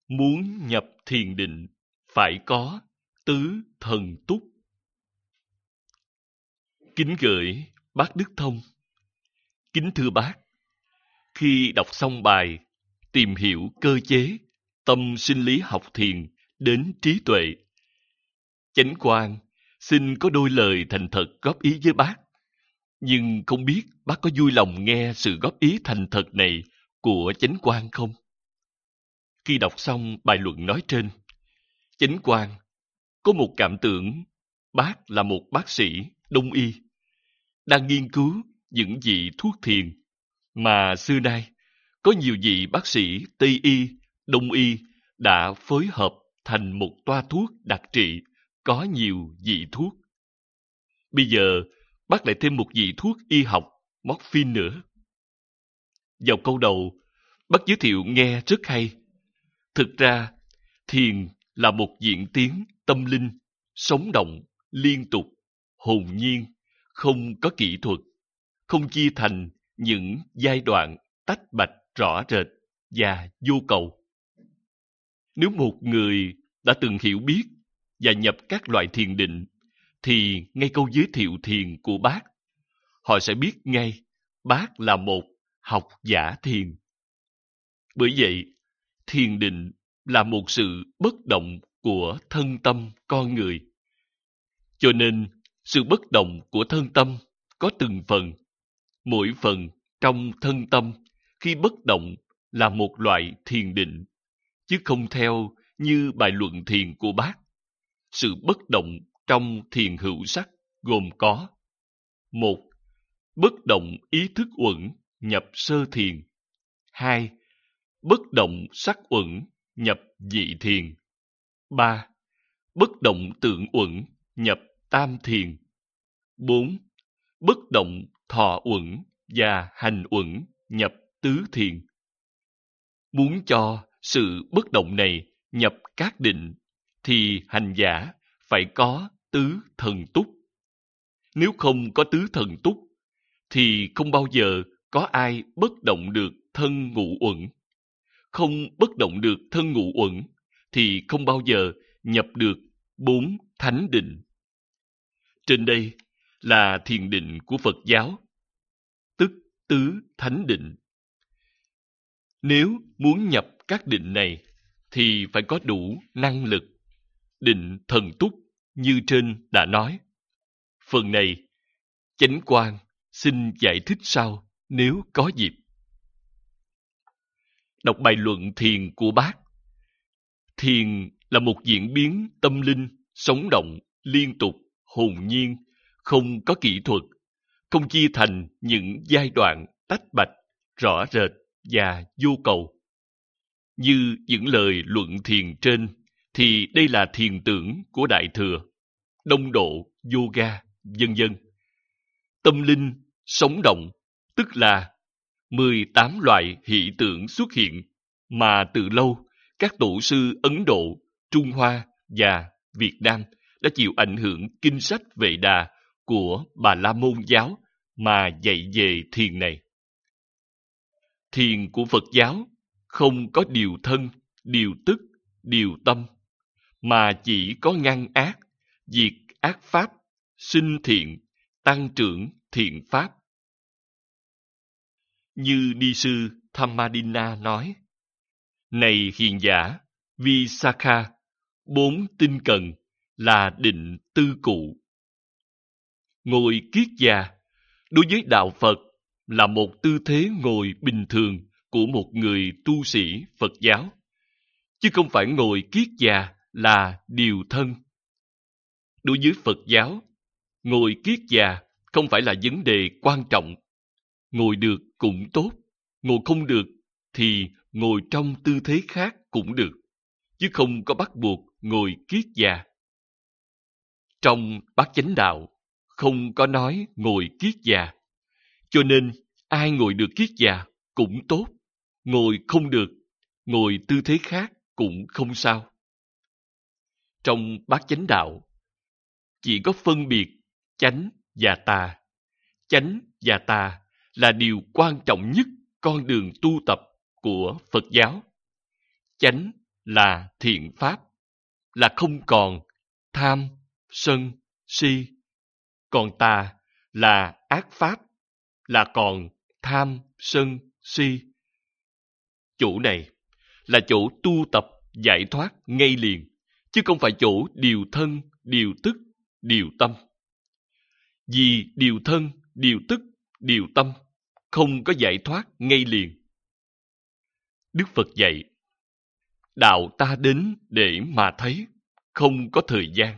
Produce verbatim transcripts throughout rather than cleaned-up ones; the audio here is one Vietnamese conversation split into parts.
Muốn nhập thiền định phải có tứ thần túc. Kính gửi bác Đức Thông. Kính thưa bác, khi đọc xong bài Tìm hiểu cơ chế tâm sinh lý học thiền đến trí tuệ, Chánh Quang xin có đôi lời thành thật góp ý với bác, nhưng không biết bác có vui lòng nghe sự góp ý thành thật này của Chánh Quang không? Khi đọc xong bài luận nói trên, Chánh Quang có một cảm tưởng bác là một bác sĩ đông y, đang nghiên cứu những vị thuốc thiền mà xưa nay có nhiều vị bác sĩ Tây y, Đông y đã phối hợp thành một toa thuốc đặc trị có nhiều vị thuốc. Bây giờ bác lại thêm một vị thuốc y học morphine nữa. Vào câu đầu, bác giới thiệu nghe rất hay. Thực ra, thiền là một diễn tiến tâm linh, sống động, liên tục, hồn nhiên, không có kỹ thuật, không chia thành những giai đoạn tách bạch rõ rệt và vô cầu. Nếu một người đã từng hiểu biết và nhập các loại thiền định, thì ngay câu giới thiệu thiền của bác, họ sẽ biết ngay bác là một học giả thiền. Bởi vậy, thiền định là một sự bất động của thân tâm con người. Cho nên, sự bất động của thân tâm có từng phần. Mỗi phần trong thân tâm khi bất động là một loại thiền định, chứ không theo như bài luận thiền của bác. Sự bất động trong thiền hữu sắc gồm có: một. Bất động ý thức uẩn nhập sơ thiền. Hai. Bất động sắc uẩn nhập dị thiền. Ba. Bất động tượng uẩn nhập tam thiền. Bốn. Bất động thọ uẩn và hành uẩn nhập tứ thiền. Muốn cho sự bất động này nhập các định, thì hành giả phải có tứ thần túc. Nếu không có tứ thần túc, thì không bao giờ có ai bất động được thân ngũ uẩn. Không bất động được thân ngũ uẩn, thì không bao giờ nhập được bốn thánh định. Trên đây là thiền định của Phật giáo, tức tứ thánh định. Nếu muốn nhập các định này, thì phải có đủ năng lực, định thần túc như trên đã nói. Phần này, Chánh Quang xin giải thích sau nếu có dịp. Đọc bài luận thiền của bác. Thiền là một diễn biến tâm linh, sống động, liên tục, hồn nhiên, không có kỹ thuật, không chia thành những giai đoạn tách bạch, rõ rệt và vô cầu. Như những lời luận thiền trên, thì đây là thiền tưởng của Đại Thừa, Đông Độ, Yoga, vân vân. Tâm linh, sống động, tức là mười tám loại hiện tượng xuất hiện mà từ lâu các tổ sư Ấn Độ, Trung Hoa và Việt Nam đã chịu ảnh hưởng kinh sách Vệ Đà của Bà La Môn giáo mà dạy về thiền này. Thiền của Phật giáo không có điều thân, điều tức, điều tâm, mà chỉ có ngăn ác, diệt ác pháp, sinh thiện, tăng trưởng thiện pháp. Như Ni sư Thammadina nói: Này hiền giả, Visakha, bốn tinh cần là định tư cụ. Ngồi kiết già, đối với đạo Phật, là một tư thế ngồi bình thường của một người tu sĩ Phật giáo, chứ không phải ngồi kiết già là điều thân. Đối với Phật giáo, ngồi kiết già không phải là vấn đề quan trọng. Ngồi được cũng tốt, ngồi không được thì ngồi trong tư thế khác cũng được, chứ không có bắt buộc ngồi kiết già. Trong Bát Chánh Đạo không có nói ngồi kiết già, cho nên ai ngồi được kiết già cũng tốt, ngồi không được, ngồi tư thế khác cũng không sao. Trong Bát Chánh Đạo chỉ có phân biệt chánh và tà. Chánh và tà là điều quan trọng nhất con đường tu tập của Phật giáo. Chánh là thiện pháp, là không còn tham, sân, si. Còn tà là ác pháp, là còn tham, sân, si. Chỗ này là chỗ tu tập giải thoát ngay liền, chứ không phải chỗ điều thân, điều tức, điều tâm. Vì điều thân, điều tức, điều tâm không có giải thoát ngay liền. Đức Phật dạy, đạo ta đến để mà thấy, không có thời gian.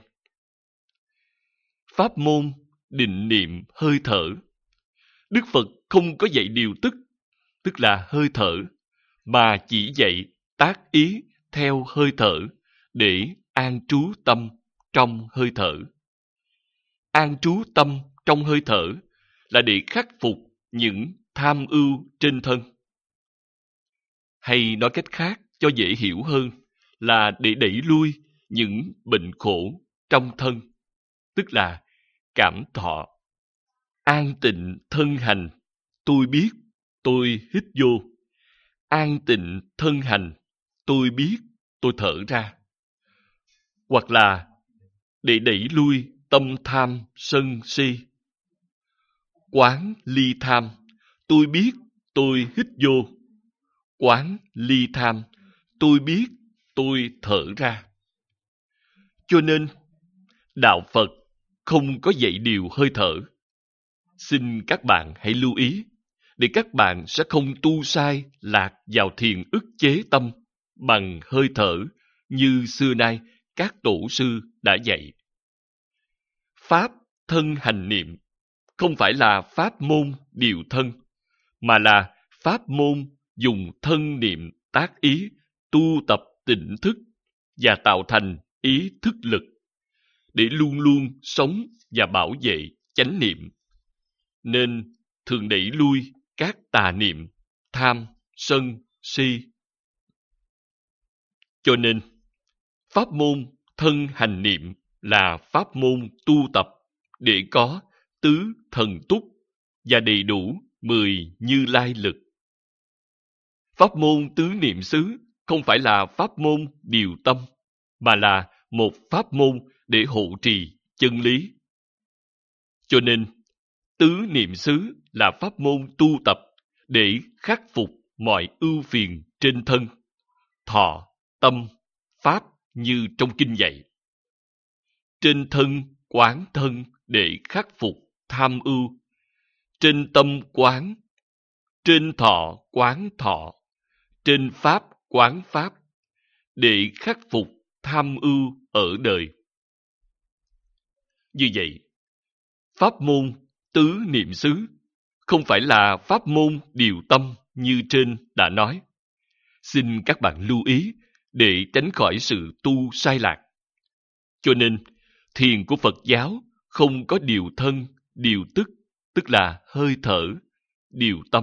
Pháp môn định niệm hơi thở. Đức Phật không có dạy điều tức, tức là hơi thở, mà chỉ dạy tác ý theo hơi thở để an trú tâm trong hơi thở. An trú tâm trong hơi thở là để khắc phục những tham ưu trên thân. Hay nói cách khác cho dễ hiểu hơn là để đẩy lui những bệnh khổ trong thân, tức là cảm thọ. An tịnh thân hành, tôi biết, tôi hít vô. An tịnh thân hành, tôi biết, tôi thở ra. Hoặc là để đẩy lui tâm tham, sân, si. Quán ly tham, tôi biết, tôi hít vô. Quán ly tham, tôi biết, tôi thở ra. Cho nên, đạo Phật không có dạy điều hơi thở. Xin các bạn hãy lưu ý, để các bạn sẽ không tu sai lạc vào thiền ức chế tâm bằng hơi thở như xưa nay các tổ sư đã dạy. Pháp thân hành niệm không phải là pháp môn điều thân, mà là pháp môn dùng thân niệm tác ý, tu tập tỉnh thức và tạo thành ý thức lực để luôn luôn sống và bảo vệ chánh niệm. Nên thường đẩy lui các tà niệm, tham, sân, si. Cho nên, pháp môn thân hành niệm là pháp môn tu tập để có tứ thần túc và đầy đủ mười Như Lai lực. Pháp môn tứ niệm xứ không phải là pháp môn điều tâm, mà là một pháp môn để hộ trì chân lý. Cho nên, tứ niệm xứ là pháp môn tu tập để khắc phục mọi ưu phiền trên thân, thọ, tâm, pháp như trong kinh dạy. Trên thân quán thân để khắc phục tham ưu, trên tâm quán, trên thọ quán thọ, trên pháp quán pháp để khắc phục tham ưu ở đời. Như vậy, pháp môn tứ niệm xứ không phải là pháp môn điều tâm như trên đã nói. Xin các bạn lưu ý để tránh khỏi sự tu sai lạc. Cho nên, thiền của Phật giáo không có điều thân, điều tức, tức là hơi thở, điều tâm.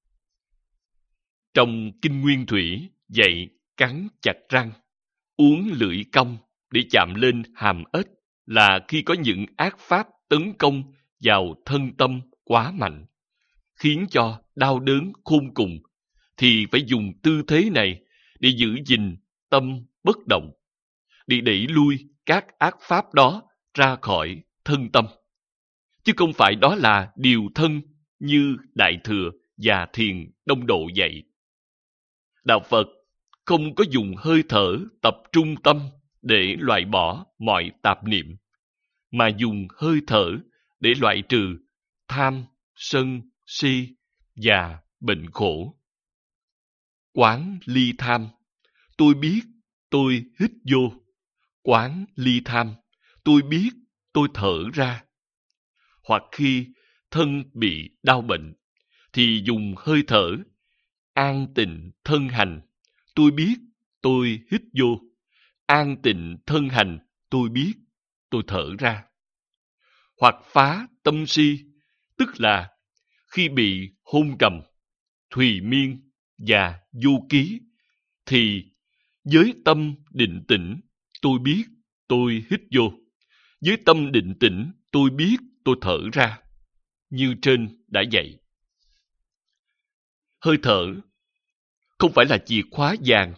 Trong Kinh Nguyên Thủy dạy cắn chặt răng, uốn lưỡi cong để chạm lên hàm ếch là khi có những ác pháp tấn công vào thân tâm quá mạnh, khiến cho đau đớn khôn cùng, thì phải dùng tư thế này để giữ gìn tâm bất động, để đẩy lui các ác pháp đó ra khỏi thân tâm. Chứ không phải đó là điều thân như Đại Thừa và Thiền Đông Độ dạy. Đạo Phật không có dùng hơi thở tập trung tâm để loại bỏ mọi tạp niệm, mà dùng hơi thở để loại trừ tham, sân, si và bệnh khổ. Quán ly tham, tôi biết, tôi hít vô. Quán ly tham, tôi biết, tôi thở ra. Hoặc khi thân bị đau bệnh, thì dùng hơi thở, an tịnh thân hành, tôi biết, tôi hít vô. An tịnh thân hành, tôi biết, tôi thở ra. Hoặc phá tâm si, tức là khi bị hôn trầm, thùy miên và vô ký, thì với tâm định tĩnh, tôi biết, tôi hít vô. Với tâm định tĩnh, tôi biết, tôi thở ra. Như trên đã dạy. Hơi thở không phải là chìa khóa vàng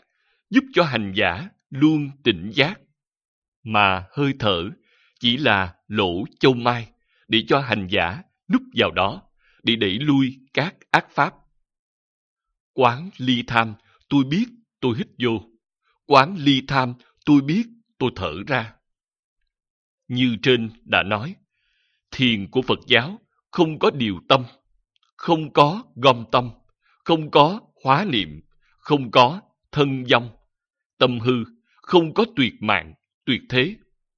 giúp cho hành giả luôn tỉnh giác, mà hơi thở chỉ là lỗ châu mai để cho hành giả núp vào đó để đẩy lui các ác pháp. Quán ly tham, tôi biết tôi hít vô. Quán ly tham, tôi biết tôi thở ra. Như trên đã nói, thiền của Phật giáo không có điều tâm, không có gom tâm, không có hóa niệm, không có thân vong, tâm hư, không có tuyệt mạng, tuyệt thế.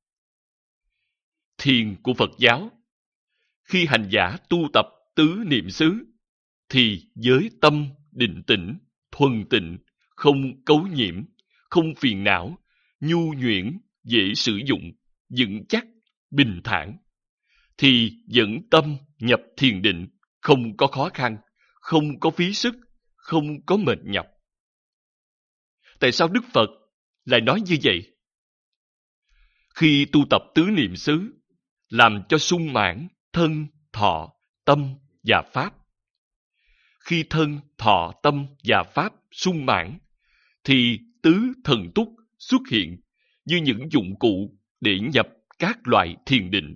Thiền của Phật giáo, khi hành giả tu tập tứ niệm xứ, thì với tâm định tĩnh, thuần tịnh, không cấu nhiễm, không phiền não, nhu nhuyễn, dễ sử dụng, vững chắc, bình thản, thì dẫn tâm nhập thiền định, không có khó khăn, không có phí sức, không có mệt nhọc. Tại sao Đức Phật lại nói như vậy? Khi tu tập tứ niệm xứ, làm cho sung mãn thân, thọ, tâm và pháp. Khi thân, thọ, tâm và pháp sung mãn, thì tứ thần túc xuất hiện như những dụng cụ để nhập các loại thiền định.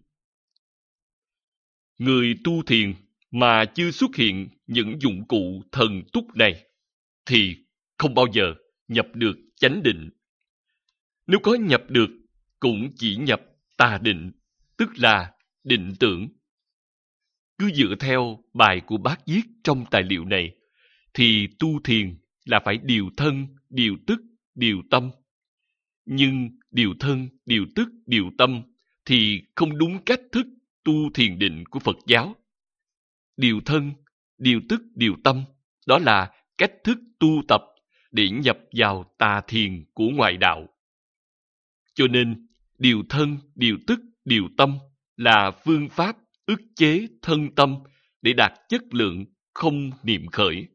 Người tu thiền mà chưa xuất hiện những dụng cụ thần túc này, thì không bao giờ nhập được chánh định. Nếu có nhập được, cũng chỉ nhập tà định, tức là định tưởng. Cứ dựa theo bài của Bác viết trong tài liệu này, thì tu thiền là phải điều thân, điều tức, điều tâm. Nhưng điều thân, điều tức, điều tâm thì không đúng cách thức tu thiền định của Phật giáo. Điều thân, điều tức, điều tâm, đó là cách thức tu tập để nhập vào tà thiền của ngoại đạo. Cho nên, điều thân, điều tức, điều tâm là phương pháp ức chế thân tâm để đạt chất lượng không niệm khởi.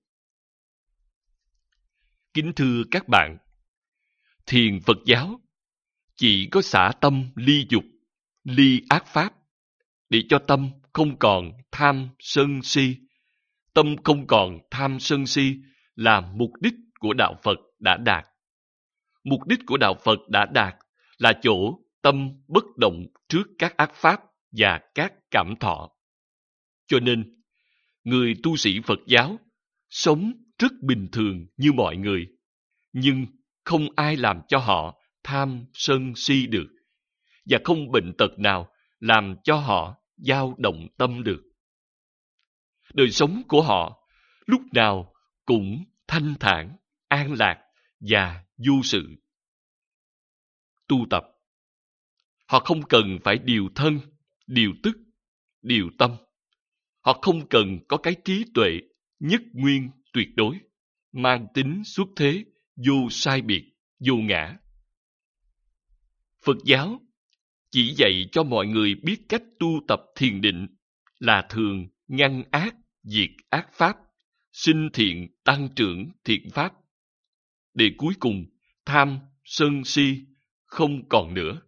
Kính thưa các bạn, thiền Phật giáo chỉ có xả tâm ly dục, ly ác pháp, để cho tâm không còn tham sân si. Tâm không còn tham sân si là mục đích của đạo Phật đã đạt. Mục đích của đạo Phật đã đạt là chỗ tâm bất động trước các ác pháp và các cảm thọ. Cho nên, người tu sĩ Phật giáo sống rất bình thường như mọi người, nhưng không ai làm cho họ tham sân si được, và không bệnh tật nào làm cho họ dao động tâm được. Đời sống của họ lúc nào cũng thanh thản, an lạc và vô sự. Tu tập, họ không cần phải điều thân, điều tức, điều tâm. Họ không cần có cái trí tuệ nhất nguyên tuyệt đối, mang tính xuất thế, vô sai biệt, vô ngã. Phật giáo chỉ dạy cho mọi người biết cách tu tập thiền định là thường ngăn ác, diệt ác pháp, sinh thiện, tăng trưởng thiện pháp, để cuối cùng tham, sân si không còn nữa.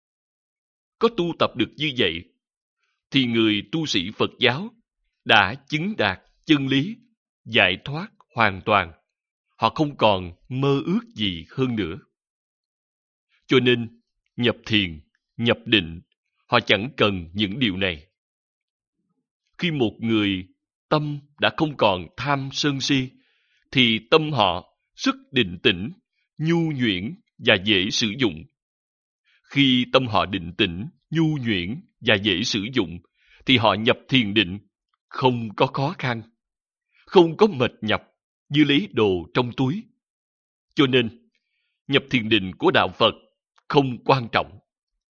Có tu tập được như vậy, thì người tu sĩ Phật giáo đã chứng đạt chân lý, giải thoát hoàn toàn. Họ không còn mơ ước gì hơn nữa. Cho nên, nhập thiền, nhập định, họ chẳng cần những điều này. Khi một người tâm đã không còn tham sân si, thì tâm họ rất định tĩnh, nhu nhuyễn và dễ sử dụng. Khi tâm họ định tĩnh, nhu nhuyễn và dễ sử dụng, thì họ nhập thiền định không có khó khăn, không có mệt nhọc như lấy đồ trong túi. Cho nên, nhập thiền định của đạo Phật không quan trọng.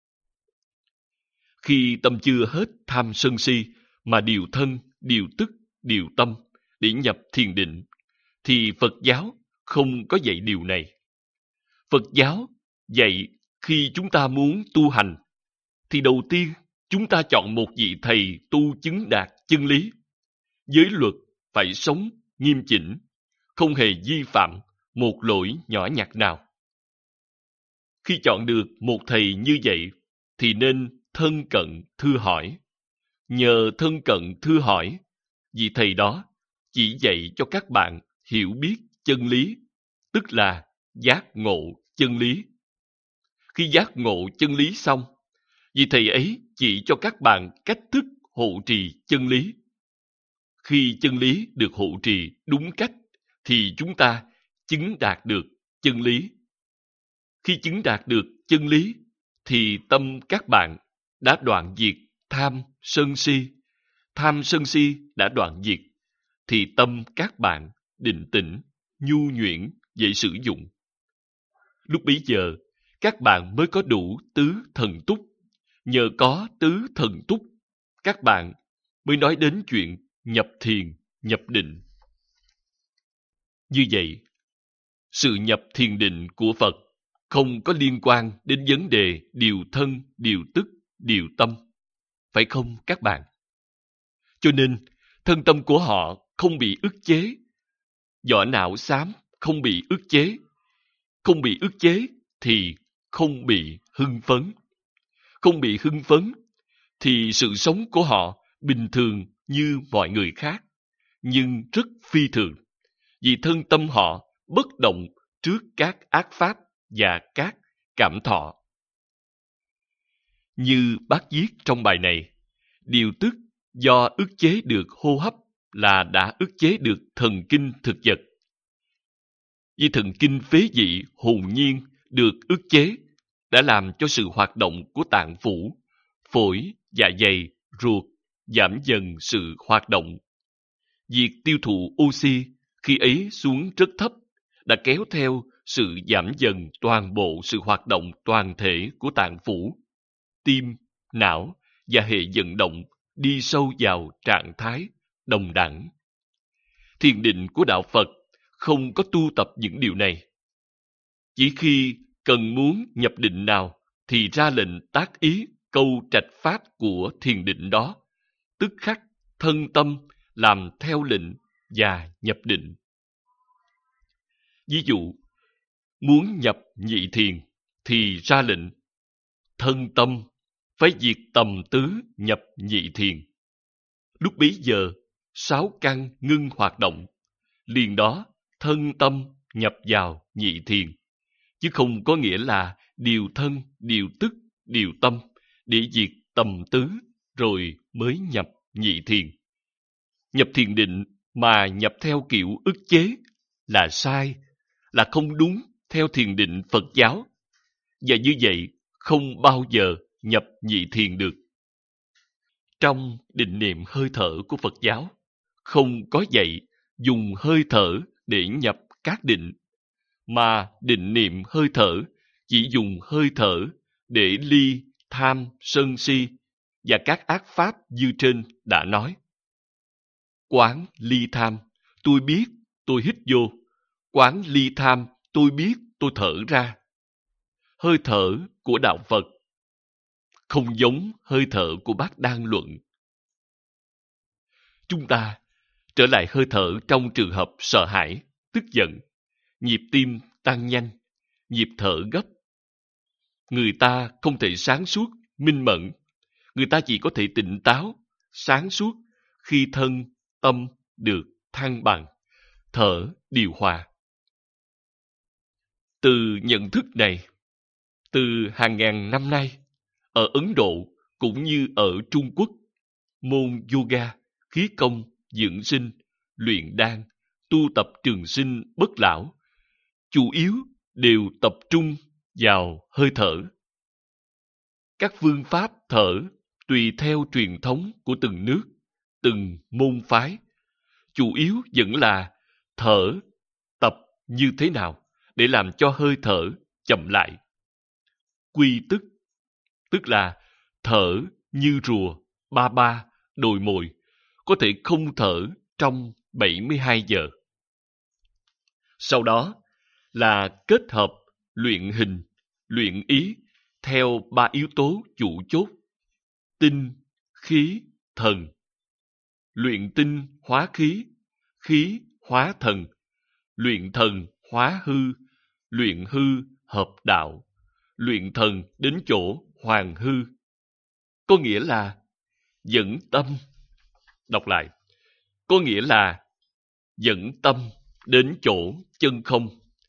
Khi tâm chưa hết tham sân si mà điều thân, điều tức, điều tâm để nhập thiền định, thì Phật giáo không có dạy điều này. Phật giáo dạy khi chúng ta muốn tu hành, thì đầu tiên chúng ta chọn một vị thầy tu chứng đạt chân lý. Giới luật phải sống nghiêm chỉnh, không hề vi phạm một lỗi nhỏ nhặt nào. Khi chọn được một thầy như vậy, thì nên thân cận thưa hỏi. Nhờ thân cận thưa hỏi, vị thầy đó chỉ dạy cho các bạn hiểu biết chân lý, tức là giác ngộ chân lý. Khi giác ngộ chân lý xong, vị thầy ấy chỉ cho các bạn cách thức hộ trì chân lý. Khi chân lý được hộ trì đúng cách, thì chúng ta chứng đạt được chân lý. Khi chứng đạt được chân lý, thì tâm các bạn đã đoạn diệt tham sân si. Tham sân si đã đoạn diệt, thì tâm các bạn định tĩnh, nhu nhuyễn, dễ sử dụng. Lúc bấy giờ, các bạn mới có đủ tứ thần túc. Nhờ có tứ thần túc, các bạn mới nói đến chuyện nhập thiền, nhập định. Như vậy, sự nhập thiền định của Phật không có liên quan đến vấn đề điều thân, điều tức, điều tâm. Phải không các bạn? Cho nên, thân tâm của họ không bị ức chế. Vỏ não xám không bị ức chế. Không bị ức chế thì không bị hưng phấn. Không bị hưng phấn thì sự sống của họ bình thường như mọi người khác, nhưng rất phi thường, vì thân tâm họ bất động trước các ác pháp và các cảm thọ. Như bác viết trong bài này, điều tức do ức chế được hô hấp là đã ức chế được thần kinh thực vật. Vì thần kinh phế dị hồn nhiên được ức chế đã làm cho sự hoạt động của tạng phủ, phổi, dạ dày, ruột giảm dần sự hoạt động. Việc tiêu thụ oxy khi ấy xuống rất thấp đã kéo theo sự giảm dần toàn bộ sự hoạt động toàn thể của tạng phủ, tim, não và hệ vận động đi sâu vào trạng thái đồng đẳng. Thiền định của đạo Phật không có tu tập những điều này. Chỉ khi cần muốn nhập định nào thì ra lệnh tác ý câu trạch pháp của thiền định đó, tức khắc thân tâm làm theo lệnh và nhập định. Ví dụ, muốn nhập nhị thiền thì ra lệnh thân tâm phải diệt tầm tứ nhập nhị thiền. Lúc bấy giờ, sáu căn ngưng hoạt động, liền đó thân tâm nhập vào nhị thiền, chứ không có nghĩa là điều thân, điều tức, điều tâm để diệt tầm tứ rồi mới nhập nhị thiền. Nhập thiền định mà nhập theo kiểu ức chế là sai, là không đúng theo thiền định Phật giáo, và như vậy không bao giờ nhập nhị thiền được. Trong định niệm hơi thở của Phật giáo, không có dạy dùng hơi thở để nhập các định, mà định niệm hơi thở chỉ dùng hơi thở để ly tham sân si và các ác pháp như trên đã nói. Quán ly tham, tôi biết tôi hít vô. Quán ly tham, tôi biết tôi thở ra. Hơi thở của đạo Phật không giống hơi thở của Bát Đan Luận. Chúng ta trở lại hơi thở trong trường hợp sợ hãi, tức giận, nhịp tim tăng nhanh, nhịp thở gấp. Người ta không thể sáng suốt, minh mẫn. Người ta chỉ có thể tỉnh táo, sáng suốt khi thân, tâm được thăng bằng, thở điều hòa. Từ nhận thức này, từ hàng ngàn năm nay, ở Ấn Độ cũng như ở Trung Quốc, môn yoga, khí công, dưỡng sinh, luyện đan, tu tập trường sinh bất lão, chủ yếu đều tập trung vào hơi thở. Các phương pháp thở tùy theo truyền thống của từng nước, từng môn phái, chủ yếu vẫn là thở tập như thế nào để làm cho hơi thở chậm lại. Quy tức, tức là thở như rùa, ba ba, đồi mồi, có thể không thở trong bảy mươi hai giờ. Sau đó là kết hợp luyện hình, luyện ý theo ba yếu tố chủ chốt: tinh, khí, thần. Luyện tinh hóa khí, khí hóa thần, luyện thần hóa hư, luyện hư hợp đạo, luyện thần đến chỗ hoàng hư. Có nghĩa là dẫn tâm, đọc lại, có nghĩa là dẫn tâm đến chỗ chân không,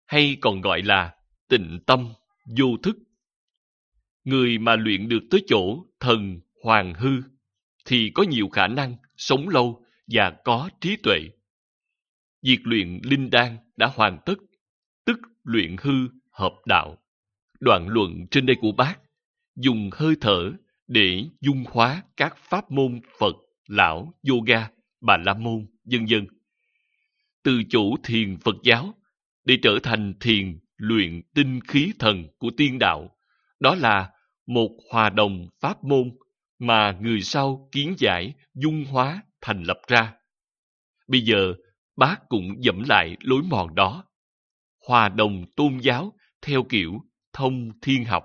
hay còn gọi là tịnh tâm, vô thức. Người mà luyện được tới chỗ thần hoàng hư thì có nhiều khả năng sống lâu và có trí tuệ. Việc luyện linh đan đã hoàn tất, tức luyện hư hợp đạo. Đoạn luận trên đây của Bác dùng hơi thở để dung hóa các pháp môn Phật, Lão, Yoga, Bà La Môn, vân vân. Từ chỗ thiền Phật giáo để trở thành thiền luyện tinh khí thần của tiên đạo, đó là một hòa đồng pháp môn mà người sau kiến giải dung hóa thành lập ra. Bây giờ Bác cũng dẫm lại lối mòn đó, hòa đồng tôn giáo theo kiểu thông thiên học.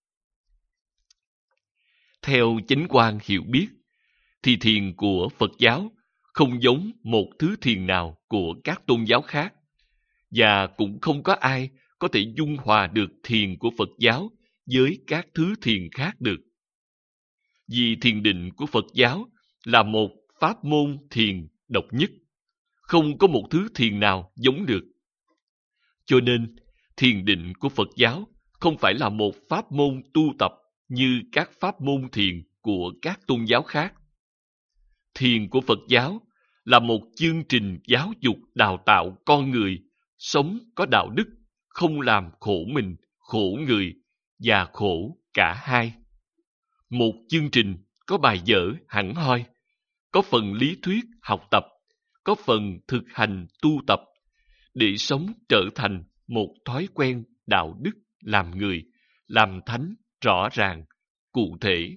Theo Chánh Quang hiểu biết, thì thiền của Phật giáo không giống một thứ thiền nào của các tôn giáo khác, và cũng không có ai có thể dung hòa được thiền của Phật giáo với các thứ thiền khác được. Vì thiền định của Phật giáo là một pháp môn thiền độc nhất, không có một thứ thiền nào giống được. Cho nên, thiền định của Phật giáo không phải là một pháp môn tu tập như các pháp môn thiền của các tôn giáo khác. Thiền của Phật giáo là một chương trình giáo dục đào tạo con người sống có đạo đức, không làm khổ mình, khổ người và khổ cả hai. Một chương trình có bài vở hẳn hoi, có phần lý thuyết học tập, có phần thực hành tu tập, để sống trở thành một thói quen đạo đức làm người, làm thánh rõ ràng, cụ thể.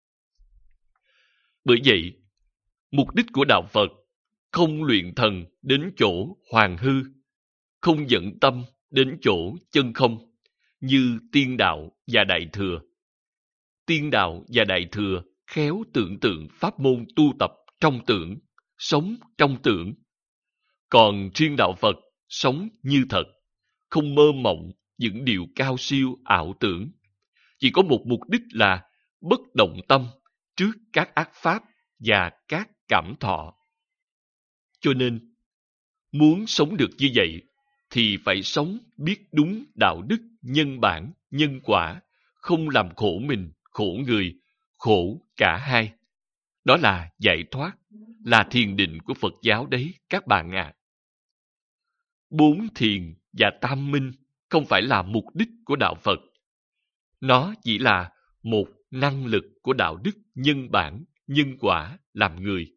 Bởi vậy, mục đích của đạo Phật không luyện thần đến chỗ hoàng hư, không dẫn tâm đến chỗ chân không, như tiên đạo và đại thừa. Tiên đạo và đại thừa khéo tưởng tượng pháp môn tu tập trong tưởng, sống trong tưởng. Còn riêng đạo Phật sống như thật, không mơ mộng những điều cao siêu ảo tưởng, chỉ có một mục đích là bất động tâm trước các ác pháp và các cảm thọ. Cho nên, muốn sống được như vậy thì phải sống biết đúng đạo đức, nhân bản, nhân quả, không làm khổ mình, khổ người, khổ cả hai. Đó là giải thoát, là thiền định của Phật giáo đấy các bạn ạ. À. Bốn thiền và tam minh không phải là mục đích của đạo Phật. Nó chỉ là một năng lực của đạo đức nhân bản, nhân quả làm người.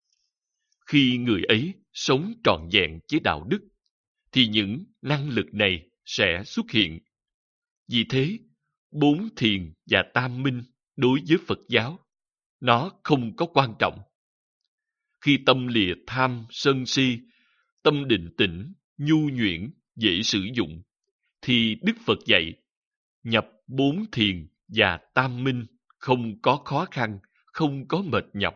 Khi người ấy sống trọn vẹn với đạo đức, thì những năng lực này sẽ xuất hiện. Vì thế, bốn thiền và tam minh đối với Phật giáo, nó không có quan trọng. Khi tâm lìa tham, sân si, tâm định tĩnh, nhu nhuyễn, dễ sử dụng, thì Đức Phật dạy, nhập bốn thiền và tam minh không có khó khăn, không có mệt nhọc.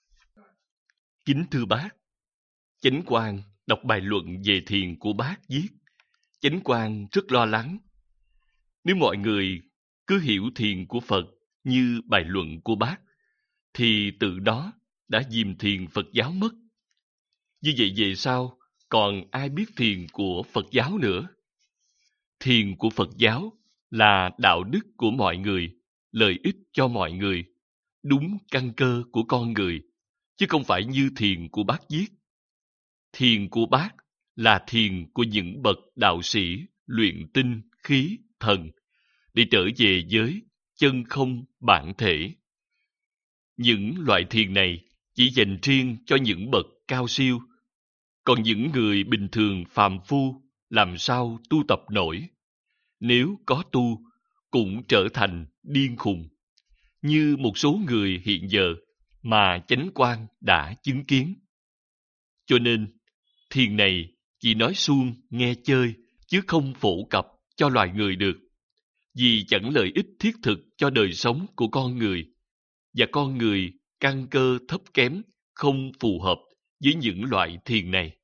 Kính thưa Bác, Chánh Quang đọc bài luận về thiền của Bác viết, Chánh Quang rất lo lắng. Nếu mọi người cứ hiểu thiền của Phật như bài luận của Bác, thì tự đó đã dìm thiền Phật giáo mất. Như vậy về sau, còn ai biết thiền của Phật giáo nữa? Thiền của Phật giáo là đạo đức của mọi người, lợi ích cho mọi người, đúng căn cơ của con người, chứ không phải như thiền của Bác viết. Thiền của Bác là thiền của những bậc đạo sĩ luyện tinh, khí, thần, để trở về với chân không bản thể. Những loại thiền này chỉ dành riêng cho những bậc cao siêu, còn những người bình thường phàm phu làm sao tu tập nổi? Nếu có tu, cũng trở thành điên khùng, như một số người hiện giờ mà Chánh Quang đã chứng kiến. Cho nên, thiền này chỉ nói suông nghe chơi, chứ không phổ cập cho loài người được, vì chẳng lợi ích thiết thực cho đời sống của con người, và con người căn cơ thấp kém, không phù hợp với những loại thiền này.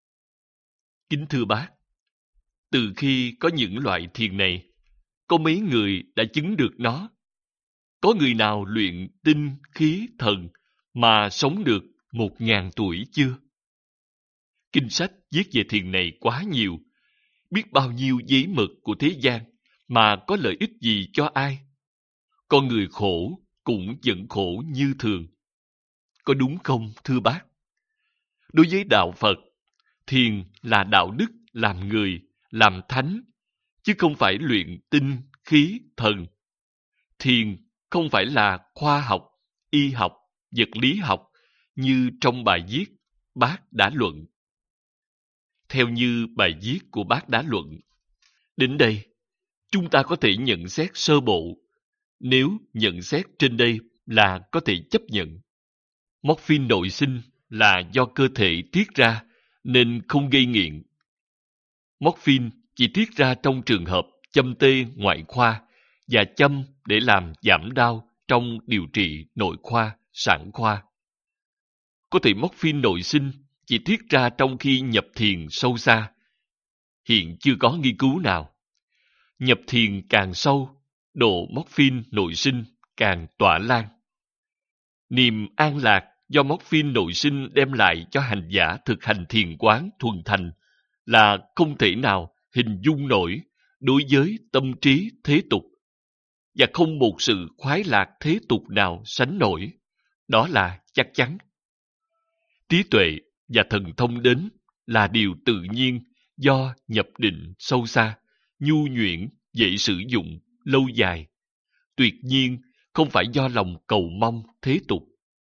Kính thưa Bác, từ khi có những loại thiền này, có mấy người đã chứng được nó? Có người nào luyện tinh, khí, thần mà sống được một ngàn tuổi chưa? Kinh sách viết về thiền này quá nhiều. biết bao nhiêu giấy mực của thế gian mà có lợi ích gì cho ai? Con người khổ cũng vẫn khổ như thường. Có đúng không, thưa bác? Đối với đạo Phật, thiền là đạo đức làm người, làm thánh, chứ không phải luyện tinh, khí, thần. Thiền không phải là khoa học, y học, vật lý học như trong bài viết bác đã luận. Theo như bài viết của bác đã luận, đến đây, chúng ta có thể nhận xét sơ bộ. Nếu nhận xét trên đây là có thể chấp nhận. Morphine nội sinh là do cơ thể tiết ra nên không gây nghiện. Morphine chỉ tiết ra trong trường hợp châm tê ngoại khoa và châm để làm giảm đau trong điều trị nội khoa, sản khoa. Có thể morphine nội sinh chỉ tiết ra trong khi nhập thiền sâu xa. Hiện chưa có nghiên cứu nào. Nhập thiền càng sâu, độ morphine nội sinh càng tỏa lan. Niềm an lạc do morphine nội sinh đem lại cho hành giả thực hành thiền quán thuần thành là không thể nào hình dung nổi đối với tâm trí thế tục, và không một sự khoái lạc thế tục nào sánh nổi. Đó là chắc chắn. Trí tuệ và thần thông đến là điều tự nhiên do nhập định sâu xa, nhu nhuyễn, dễ sử dụng, lâu dài. Tuyệt nhiên không phải do lòng cầu mong thế tục.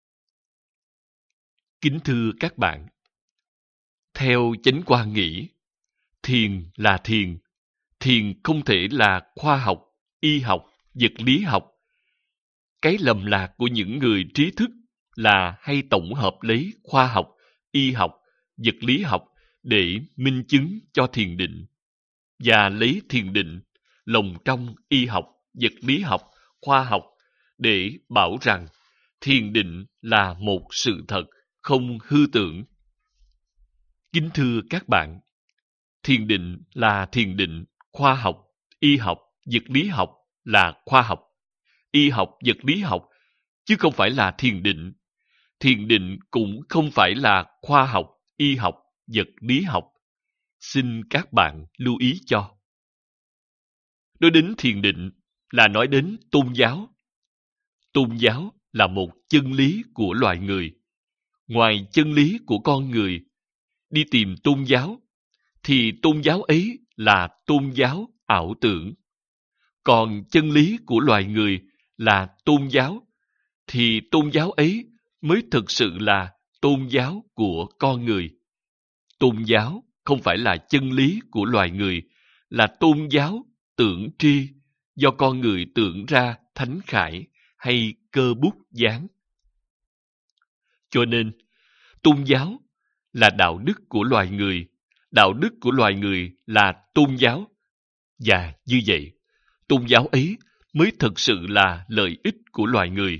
Kính thưa các bạn, theo chánh quan nghĩ, thiền là thiền. Thiền không thể là khoa học, y học, vật lý học. Cái lầm lạc của những người trí thức là hay tổng hợp lấy khoa học, y học, vật lý học để minh chứng cho thiền định, và lấy thiền định lồng trong y học, vật lý học, khoa học để bảo rằng thiền định là một sự thật không hư tưởng. Kính thưa các bạn, thiền định là thiền định, khoa học, y học, vật lý học là khoa học, y học, vật lý học, chứ không phải là thiền định. Thiền định cũng không phải là khoa học, y học, vật lý học. Xin các bạn lưu ý cho. Nói đến thiền định là nói đến tôn giáo. Tôn giáo là một chân lý của loài người. Ngoài chân lý của con người, đi tìm tôn giáo, thì tôn giáo ấy là tôn giáo ảo tưởng. Còn chân lý của loài người là tôn giáo, thì tôn giáo ấy mới thực sự là tôn giáo của con người. Tôn giáo không phải là chân lý của loài người, là tôn giáo tưởng tri do con người tưởng ra thánh khải hay cơ bút dán. Cho nên, tôn giáo là đạo đức của loài người, đạo đức của loài người là tôn giáo. Và như vậy, tôn giáo ấy mới thực sự là lợi ích của loài người.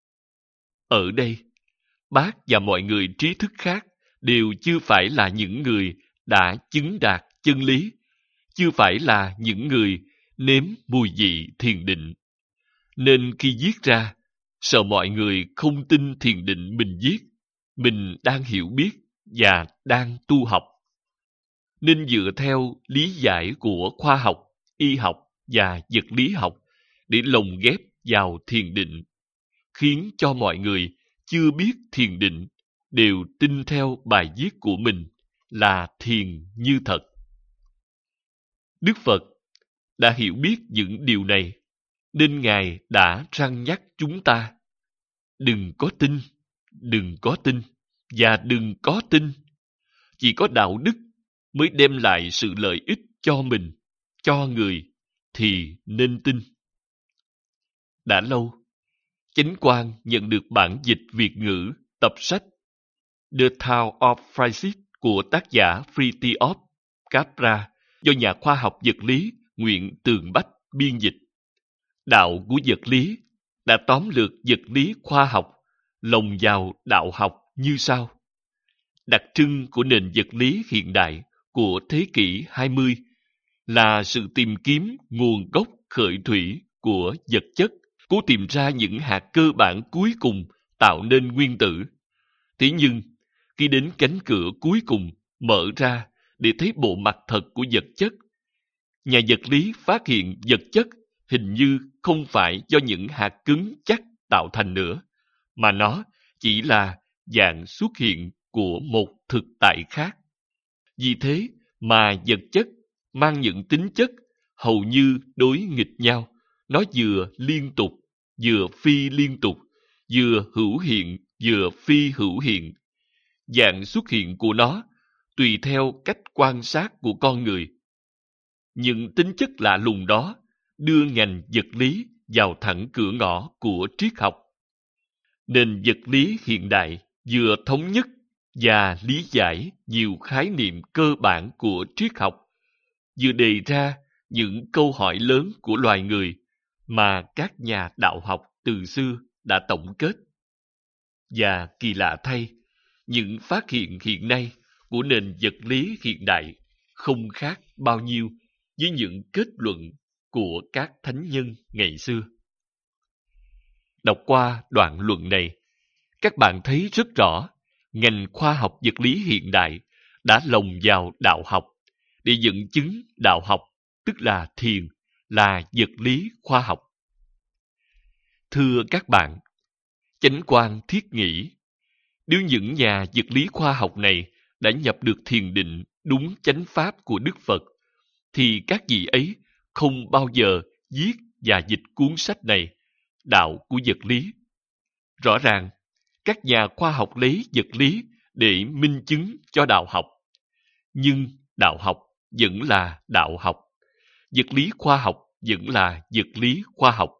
Ở đây, bác và mọi người trí thức khác đều chưa phải là những người đã chứng đạt chân lý, chưa phải là những người nếm mùi vị thiền định. Nên khi viết ra, sợ mọi người không tin thiền định mình viết, mình đang hiểu biết và đang tu học. Nên dựa theo lý giải của khoa học, y học và vật lý học để lồng ghép vào thiền định, khiến cho mọi người chưa biết thiền định đều tin theo bài viết của mình là thiền như thật. Đức Phật đã hiểu biết những điều này, nên Ngài đã răn nhắc chúng ta: đừng có tin, đừng có tin và đừng có tin. Chỉ có đạo đức mới đem lại sự lợi ích cho mình, cho người, thì nên tin. Đã lâu, Chánh Quang nhận được bản dịch Việt ngữ tập sách The Tao of Physics của tác giả Fritjof Capra do nhà khoa học vật lý Nguyễn Tường Bách biên dịch. Đạo của vật lý đã tóm lược vật lý khoa học lồng vào đạo học như sau. Đặc trưng của nền vật lý hiện đại của thế kỷ hai mươi là sự tìm kiếm nguồn gốc khởi thủy của vật chất, cố tìm ra những hạt cơ bản cuối cùng tạo nên nguyên tử. Thế nhưng, khi đến cánh cửa cuối cùng mở ra để thấy bộ mặt thật của vật chất, Nhà vật lý phát hiện vật chất hình như không phải do những hạt cứng chắc tạo thành nữa, mà nó chỉ là dạng xuất hiện của một thực tại khác. Vì thế mà vật chất mang những tính chất hầu như đối nghịch nhau. Nó vừa liên tục, vừa phi liên tục, vừa hữu hiện, vừa phi hữu hiện. Dạng xuất hiện của nó tùy theo cách quan sát của con người. Những tính chất lạ lùng đó đưa ngành vật lý vào thẳng cửa ngõ của triết học. Nền vật lý hiện đại vừa thống nhất và lý giải nhiều khái niệm cơ bản của triết học, vừa đề ra những câu hỏi lớn của loài người mà các nhà đạo học từ xưa đã tổng kết. Và kỳ lạ thay, những phát hiện hiện nay của nền vật lý hiện đại không khác bao nhiêu với những kết luận của các thánh nhân ngày xưa. Đọc qua đoạn luận này, các bạn thấy rất rõ ngành khoa học vật lý hiện đại đã lồng vào đạo học để dẫn chứng đạo học, tức là thiền, là vật lý khoa học. Thưa các bạn, Chánh Quang thiết nghĩ, nếu những nhà vật lý khoa học này đã nhập được thiền định đúng chánh pháp của Đức Phật, thì các vị ấy không bao giờ viết và dịch cuốn sách này, Đạo của vật lý. Rõ ràng, các nhà khoa học lấy vật lý để minh chứng cho đạo học. Nhưng đạo học vẫn là đạo học. Vật lý khoa học vẫn là vật lý khoa học.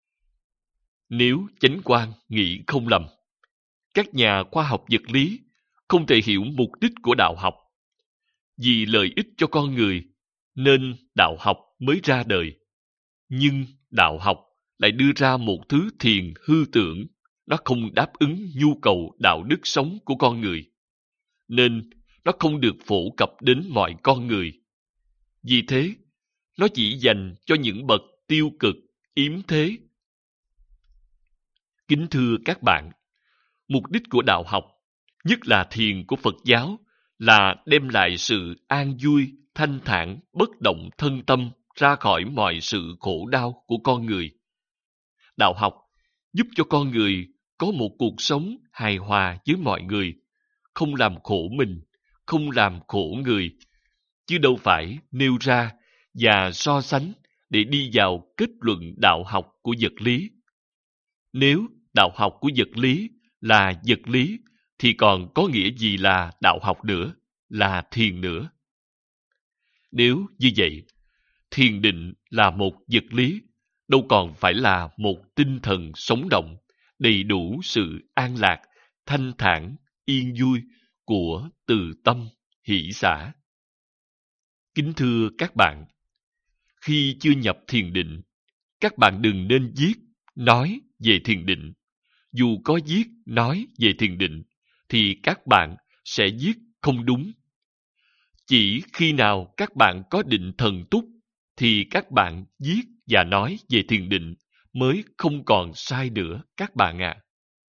Nếu Chánh Quang nghĩ không lầm, các nhà khoa học vật lý không thể hiểu mục đích của đạo học. Vì lợi ích cho con người, nên đạo học mới ra đời. Nhưng đạo học lại đưa ra một thứ thiền hư tưởng, nó không đáp ứng nhu cầu đạo đức sống của con người, nên nó không được phổ cập đến mọi con người. Vì thế, nó chỉ dành cho những bậc tiêu cực, yếm thế. Kính thưa các bạn, mục đích của đạo học, nhất là thiền của Phật giáo, là đem lại sự an vui, thanh thản, bất động thân tâm ra khỏi mọi sự khổ đau của con người. Đạo học giúp cho con người có một cuộc sống hài hòa với mọi người, không làm khổ mình, không làm khổ người, chứ đâu phải nêu ra và so sánh để đi vào kết luận đạo học của vật lý. Nếu đạo học của vật lý là vật lý, thì còn có nghĩa gì là đạo học nữa, là thiền nữa? Nếu như vậy, thiền định là một vật lý, đâu còn phải là một tinh thần sống động, đầy đủ sự an lạc, thanh thản, yên vui của từ tâm, hỷ xả. Kính thưa các bạn, khi chưa nhập thiền định, các bạn đừng nên viết, nói về thiền định. Dù có viết, nói về thiền định, thì các bạn sẽ viết không đúng. Chỉ khi nào các bạn có định thần túc, thì các bạn viết và nói về thiền định mới không còn sai nữa các bạn ạ. À.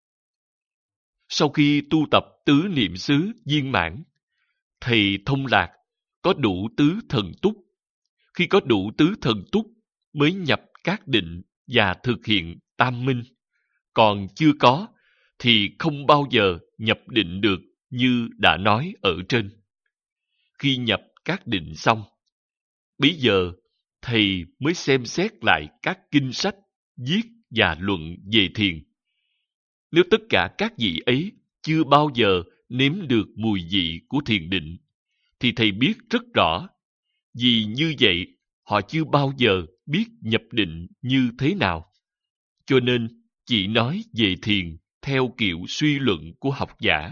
Sau khi tu tập tứ niệm xứ viên mãn, thầy Thông Lạc có đủ tứ thần túc. Khi có đủ tứ thần túc mới nhập các định và thực hiện tam minh. Còn chưa có thì không bao giờ nhập định được như đã nói ở trên. Khi nhập các định xong, bây giờ thầy mới xem xét lại các kinh sách, viết và luận về thiền. Nếu tất cả các vị ấy chưa bao giờ nếm được mùi vị của thiền định, thì thầy biết rất rõ, vì như vậy họ chưa bao giờ biết nhập định như thế nào. Cho nên chỉ nói về thiền theo kiểu suy luận của học giả.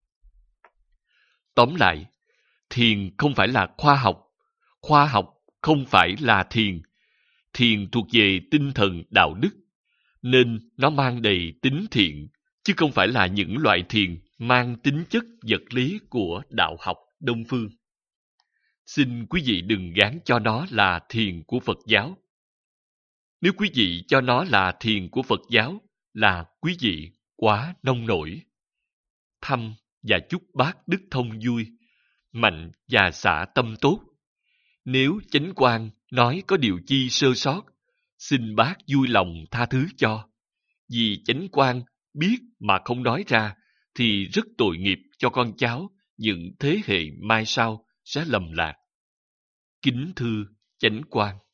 Tóm lại, thiền không phải là khoa học, khoa học không phải là thiền. Thiền thuộc về tinh thần đạo đức, nên nó mang đầy tính thiện, chứ không phải là những loại thiền mang tính chất vật lý của đạo học Đông phương. Xin quý vị đừng gán cho nó là thiền của Phật giáo. Nếu quý vị cho nó là thiền của Phật giáo, là quý vị quá nông nổi. Thăm và chúc bác đức thông vui, mạnh và xả tâm tốt. Nếu Chánh Quang Nói có điều chi sơ sót, xin bác vui lòng tha thứ cho. Vì chánh quan biết mà không nói ra, thì rất tội nghiệp cho con cháu những thế hệ mai sau sẽ lầm lạc. Kính thưa chánh quan.